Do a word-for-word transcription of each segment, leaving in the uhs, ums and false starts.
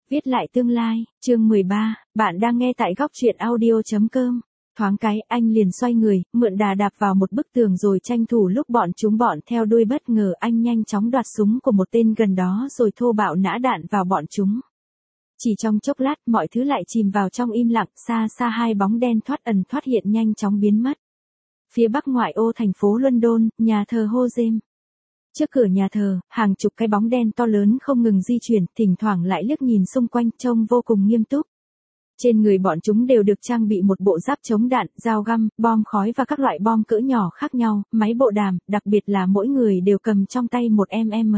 Viết lại tương lai, chương mười ba, bạn đang nghe tại góc truyện audio.com. Thoáng cái, anh liền xoay người, mượn đà đạp vào một bức tường rồi tranh thủ lúc bọn chúng bọn theo đuôi bất ngờ anh nhanh chóng đoạt súng của một tên gần đó rồi thô bạo nã đạn vào bọn chúng. Chỉ trong chốc lát mọi thứ lại chìm vào trong im lặng, xa xa hai bóng đen thoát ẩn thoát hiện nhanh chóng biến mất. Phía bắc ngoại ô thành phố London, nhà thờ Hồ James. Trước cửa nhà thờ, hàng chục cái bóng đen to lớn không ngừng di chuyển, thỉnh thoảng lại liếc nhìn xung quanh trông vô cùng nghiêm túc. Trên người bọn chúng đều được trang bị một bộ giáp chống đạn, dao găm, bom khói và các loại bom cỡ nhỏ khác nhau, máy bộ đàm, đặc biệt là mỗi người đều cầm trong tay một em em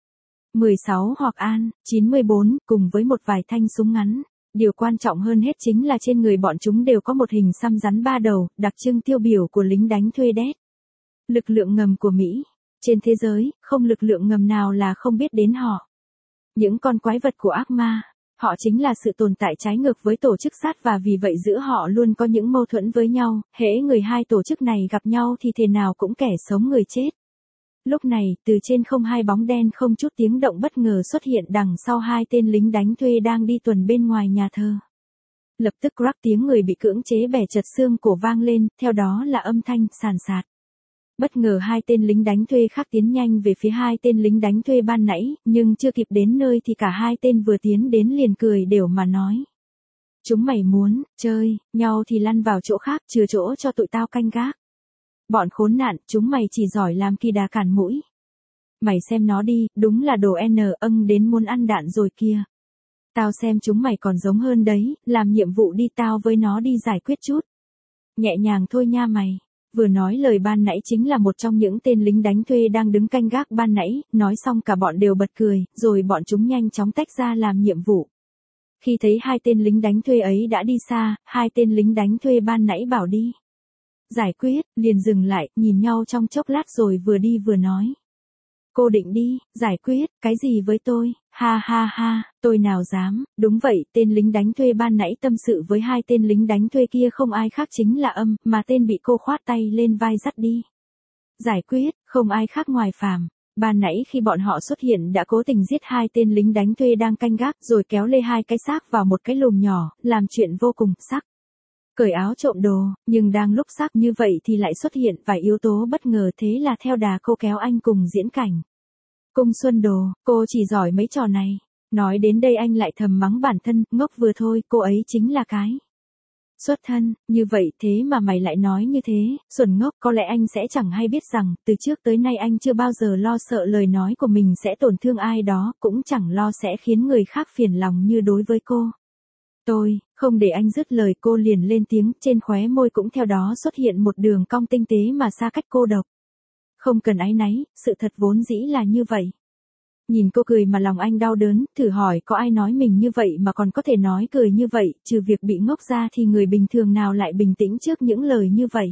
mười sáu hoặc an chín mươi bốn, cùng với một vài thanh súng ngắn. Điều quan trọng hơn hết chính là trên người bọn chúng đều có một hình xăm rắn ba đầu, đặc trưng tiêu biểu của lính đánh thuê đét. Lực lượng ngầm của Mỹ. Trên thế giới, không lực lượng ngầm nào là không biết đến họ. Những con quái vật của ác ma, họ chính là sự tồn tại trái ngược với tổ chức sát và vì vậy giữa họ luôn có những mâu thuẫn với nhau, hễ người hai tổ chức này gặp nhau thì thế nào cũng kẻ sống người chết. Lúc này, từ trên không hai bóng đen không chút tiếng động bất ngờ xuất hiện đằng sau hai tên lính đánh thuê đang đi tuần bên ngoài nhà thờ. Lập tức rắc tiếng người bị cưỡng chế bẻ chật xương cổ vang lên, theo đó là âm thanh sàn sạt. Bất ngờ hai tên lính đánh thuê khác tiến nhanh về phía hai tên lính đánh thuê ban nãy, nhưng chưa kịp đến nơi thì cả hai tên vừa tiến đến liền cười đều mà nói. Chúng mày muốn, chơi, nhau thì lăn vào chỗ khác, chừa chỗ cho tụi tao canh gác. Bọn khốn nạn, chúng mày chỉ giỏi làm kỳ đà cản mũi. Mày xem nó đi, đúng là đồ N âng đến muốn ăn đạn rồi kia. Tao xem chúng mày còn giống hơn đấy, làm nhiệm vụ đi tao với nó đi giải quyết chút. Nhẹ nhàng thôi nha mày. Vừa nói lời ban nãy chính là một trong những tên lính đánh thuê đang đứng canh gác ban nãy, nói xong cả bọn đều bật cười, rồi bọn chúng nhanh chóng tách ra làm nhiệm vụ. Khi thấy hai tên lính đánh thuê ấy đã đi xa, hai tên lính đánh thuê ban nãy bảo đi giải quyết, liền dừng lại, nhìn nhau trong chốc lát rồi vừa đi vừa nói. Cô định đi, giải quyết, cái gì với tôi, ha ha ha, tôi nào dám, đúng vậy, tên lính đánh thuê ban nãy tâm sự với hai tên lính đánh thuê kia không ai khác chính là Âm, mà tên bị cô khoát tay lên vai dắt đi. Giải quyết, không ai khác ngoài Phàm. Ban nãy khi bọn họ xuất hiện đã cố tình giết hai tên lính đánh thuê đang canh gác rồi kéo lê hai cái xác vào một cái lùm nhỏ, làm chuyện vô cùng sắc. Cởi áo trộm đồ, nhưng đang lúc sắc như vậy thì lại xuất hiện vài yếu tố bất ngờ thế là theo đà cô kéo anh cùng diễn cảnh. Cung Xuân Đồ, cô chỉ giỏi mấy trò này. Nói đến đây anh lại thầm mắng bản thân, ngốc vừa thôi, cô ấy chính là cái xuất thân, như vậy thế mà mày lại nói như thế, xuẩn ngốc, có lẽ anh sẽ chẳng hay biết rằng, từ trước tới nay anh chưa bao giờ lo sợ lời nói của mình sẽ tổn thương ai đó, cũng chẳng lo sẽ khiến người khác phiền lòng như đối với cô. Tôi, không để anh dứt lời cô liền lên tiếng, trên khóe môi cũng theo đó xuất hiện một đường cong tinh tế mà xa cách cô độc. Không cần áy náy, sự thật vốn dĩ là như vậy. Nhìn cô cười mà lòng anh đau đớn, thử hỏi có ai nói mình như vậy mà còn có thể nói cười như vậy, trừ việc bị ngốc ra thì người bình thường nào lại bình tĩnh trước những lời như vậy.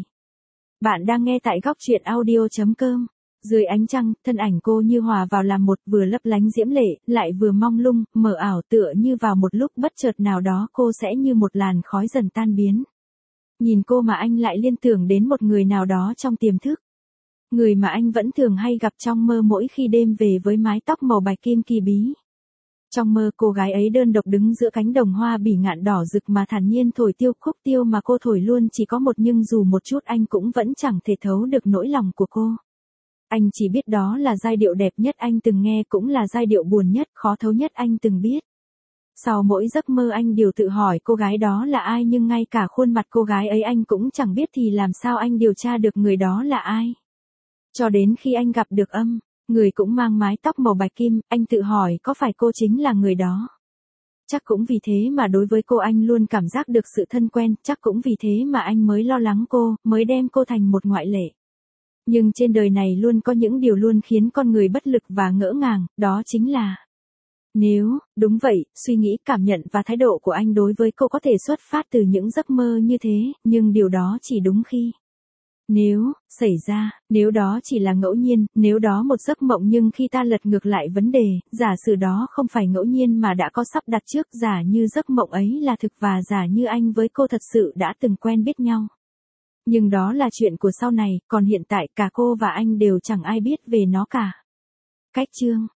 Bạn đang nghe tại góc truyện audio.com. Dưới ánh trăng, thân ảnh cô như hòa vào làm một, vừa lấp lánh diễm lệ, lại vừa mong lung, mờ ảo tựa như vào một lúc bất chợt nào đó cô sẽ như một làn khói dần tan biến. Nhìn cô mà anh lại liên tưởng đến một người nào đó trong tiềm thức. Người mà anh vẫn thường hay gặp trong mơ mỗi khi đêm về với mái tóc màu bạch kim kỳ bí. Trong mơ cô gái ấy đơn độc đứng giữa cánh đồng hoa bỉ ngạn đỏ rực mà thản nhiên thổi tiêu khúc tiêu mà cô thổi luôn chỉ có một nhưng dù một chút anh cũng vẫn chẳng thể thấu được nỗi lòng của cô. Anh chỉ biết đó là giai điệu đẹp nhất anh từng nghe cũng là giai điệu buồn nhất, khó thấu nhất anh từng biết. Sau mỗi giấc mơ anh đều tự hỏi cô gái đó là ai nhưng ngay cả khuôn mặt cô gái ấy anh cũng chẳng biết thì làm sao anh điều tra được người đó là ai. Cho đến khi anh gặp được Âm, người cũng mang mái tóc màu bạch kim, anh tự hỏi có phải cô chính là người đó. Chắc cũng vì thế mà đối với cô anh luôn cảm giác được sự thân quen, chắc cũng vì thế mà anh mới lo lắng cô, mới đem cô thành một ngoại lệ. Nhưng trên đời này luôn có những điều luôn khiến con người bất lực và ngỡ ngàng, đó chính là nếu, đúng vậy, suy nghĩ, cảm nhận và thái độ của anh đối với cô có thể xuất phát từ những giấc mơ như thế, nhưng điều đó chỉ đúng khi nếu xảy ra, nếu đó chỉ là ngẫu nhiên, nếu đó một giấc mộng nhưng khi ta lật ngược lại vấn đề, giả sử đó không phải ngẫu nhiên mà đã có sắp đặt trước, giả như giấc mộng ấy là thực và giả như anh với cô thật sự đã từng quen biết nhau. Nhưng đó là chuyện của sau này, còn hiện tại cả cô và anh đều chẳng ai biết về nó cả. Cách chương